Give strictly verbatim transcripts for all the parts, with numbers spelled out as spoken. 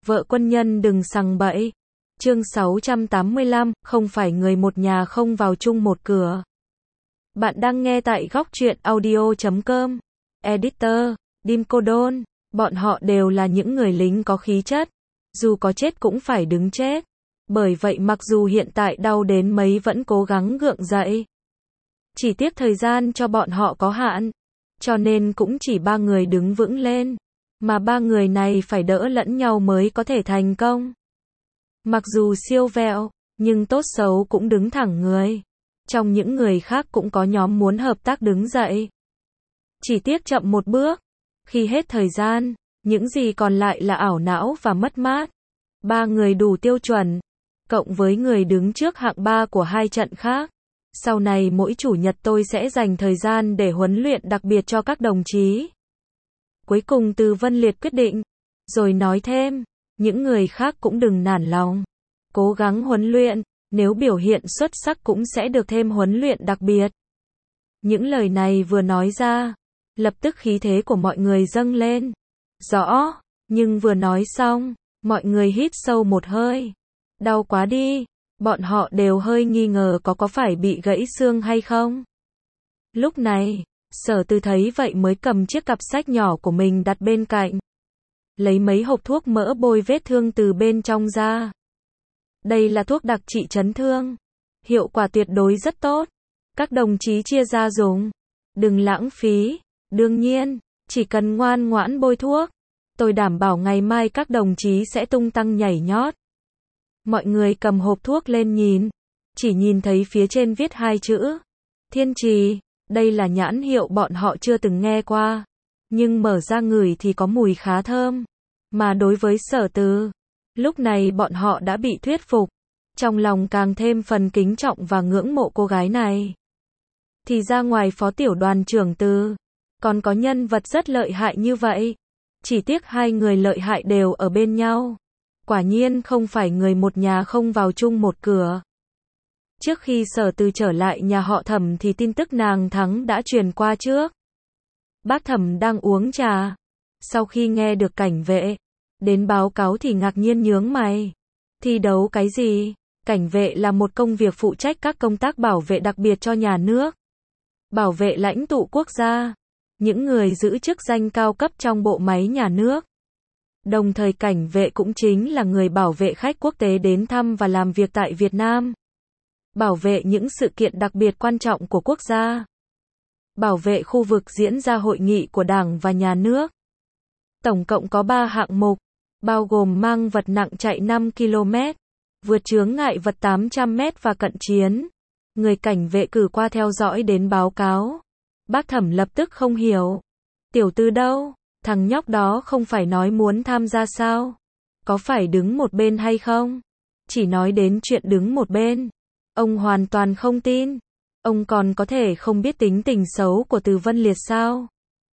Vợ quân nhân đừng sằng bậy. Chương sáu trăm tám mươi lăm, không phải người một nhà không vào chung một cửa. Bạn đang nghe tại góc truyện audio chấm com. Editor, Dim Cô Đôn. Bọn họ đều là những người lính có khí chất. Dù có chết cũng phải đứng chết. Bởi vậy mặc dù hiện tại đau đến mấy vẫn cố gắng gượng dậy. Chỉ tiếc thời gian cho bọn họ có hạn. Cho nên cũng chỉ ba người đứng vững lên. Mà ba người này phải đỡ lẫn nhau mới có thể thành công. Mặc dù siêu vẹo, nhưng tốt xấu cũng đứng thẳng người. Trong những người khác cũng có nhóm muốn hợp tác đứng dậy. Chỉ tiếc chậm một bước. Khi hết thời gian, những gì còn lại là ảo não và mất mát. Ba người đủ tiêu chuẩn, cộng với người đứng trước hạng ba của hai trận khác. Sau này mỗi chủ nhật tôi sẽ dành thời gian để huấn luyện đặc biệt cho các đồng chí. Cuối cùng Từ Vân Liệt quyết định, rồi nói thêm, những người khác cũng đừng nản lòng. Cố gắng huấn luyện, nếu biểu hiện xuất sắc cũng sẽ được thêm huấn luyện đặc biệt. Những lời này vừa nói ra, lập tức khí thế của mọi người dâng lên. Rõ, nhưng vừa nói xong, mọi người hít sâu một hơi. Đau quá đi, bọn họ đều hơi nghi ngờ có có phải bị gãy xương hay không. Lúc này, Sở Từ thấy vậy mới cầm chiếc cặp sách nhỏ của mình đặt bên cạnh. Lấy mấy hộp thuốc mỡ bôi vết thương từ bên trong ra. Đây là thuốc đặc trị chấn thương. Hiệu quả tuyệt đối rất tốt. Các đồng chí chia ra dùng. Đừng lãng phí. Đương nhiên, chỉ cần ngoan ngoãn bôi thuốc, tôi đảm bảo ngày mai các đồng chí sẽ tung tăng nhảy nhót. Mọi người cầm hộp thuốc lên nhìn. Chỉ nhìn thấy phía trên viết hai chữ. Thiên Trì. Đây là nhãn hiệu bọn họ chưa từng nghe qua. Nhưng mở ra ngửi thì có mùi khá thơm. Mà đối với Sở Từ, lúc này bọn họ đã bị thuyết phục. Trong lòng càng thêm phần kính trọng và ngưỡng mộ cô gái này. Thì ra ngoài phó tiểu đoàn trưởng Từ, còn có nhân vật rất lợi hại như vậy. Chỉ tiếc hai người lợi hại đều ở bên nhau. Quả nhiên không phải người một nhà không vào chung một cửa. Trước khi Sở Từ trở lại nhà họ Thẩm thì tin tức nàng thắng đã truyền qua trước. Bác Thẩm đang uống trà. Sau khi nghe được cảnh vệ đến báo cáo thì ngạc nhiên nhướng mày. Thi đấu cái gì? Cảnh vệ là một công việc phụ trách các công tác bảo vệ đặc biệt cho nhà nước. Bảo vệ lãnh tụ quốc gia. Những người giữ chức danh cao cấp trong bộ máy nhà nước. Đồng thời cảnh vệ cũng chính là người bảo vệ khách quốc tế đến thăm và làm việc tại Việt Nam. Bảo vệ những sự kiện đặc biệt quan trọng của quốc gia. Bảo vệ khu vực diễn ra hội nghị của Đảng và Nhà nước. Tổng cộng có ba hạng mục, bao gồm mang vật nặng chạy năm ki lô mét, vượt chướng ngại vật tám trăm mét và cận chiến. Người cảnh vệ cử qua theo dõi đến báo cáo. Bác Thẩm lập tức không hiểu. Tiểu Tư đâu? Thằng nhóc đó không phải nói muốn tham gia sao? Có phải đứng một bên hay không? Chỉ nói đến chuyện đứng một bên. Ông hoàn toàn không tin. Ông còn có thể không biết tính tình xấu của Từ Vân Liệt sao?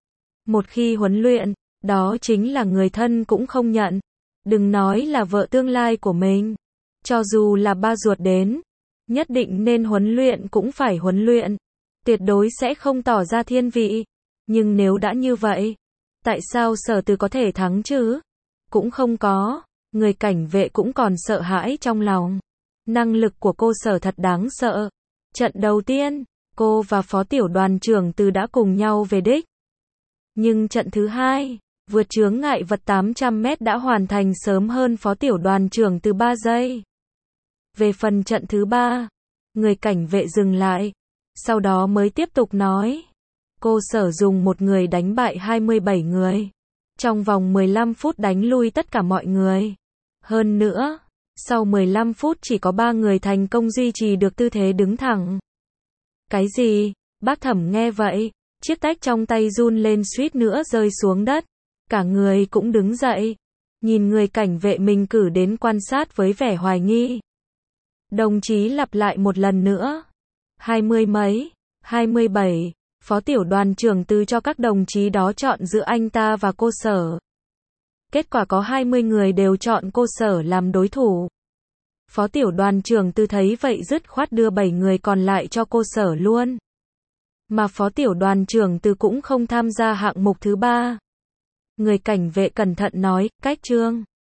Một khi huấn luyện, đó chính là người thân cũng không nhận. Đừng nói là vợ tương lai của mình. Cho dù là ba ruột đến, nhất định nên huấn luyện cũng phải huấn luyện. Tuyệt đối sẽ không tỏ ra thiên vị. Nhưng nếu đã như vậy, tại sao Sở Từ có thể thắng chứ? Cũng không có. Người cảnh vệ cũng còn sợ hãi trong lòng. Năng lực của cô Sở thật đáng sợ. Trận đầu tiên, cô và phó tiểu đoàn trưởng Từ đã cùng nhau về đích. Nhưng trận thứ hai, vượt chướng ngại vật tám trăm mét đã hoàn thành sớm hơn phó tiểu đoàn trưởng Từ ba giây. Về phần trận thứ ba, người cảnh vệ dừng lại. Sau đó mới tiếp tục nói. Cô Sở dùng một người đánh bại hai mươi bảy người. Trong vòng mười lăm phút đánh lui tất cả mọi người. Hơn nữa, sau mười lăm phút chỉ có ba người thành công duy trì được tư thế đứng thẳng. Cái gì? Bác Thẩm nghe vậy, chiếc tách trong tay run lên suýt nữa rơi xuống đất. Cả người cũng đứng dậy, nhìn người cảnh vệ mình cử đến quan sát với vẻ hoài nghi. Đồng chí lặp lại một lần nữa. Hai mươi mấy, hai mươi bảy, phó tiểu đoàn trưởng Từ cho các đồng chí đó chọn giữa anh ta và cô Sở. Kết quả có hai mươi người đều chọn cô Sở làm đối thủ. Phó tiểu đoàn trưởng Từ thấy vậy dứt khoát đưa bảy người còn lại cho cô Sở luôn. Mà phó tiểu đoàn trưởng Từ cũng không tham gia hạng mục thứ ba. Người cảnh vệ cẩn thận nói, cách trương.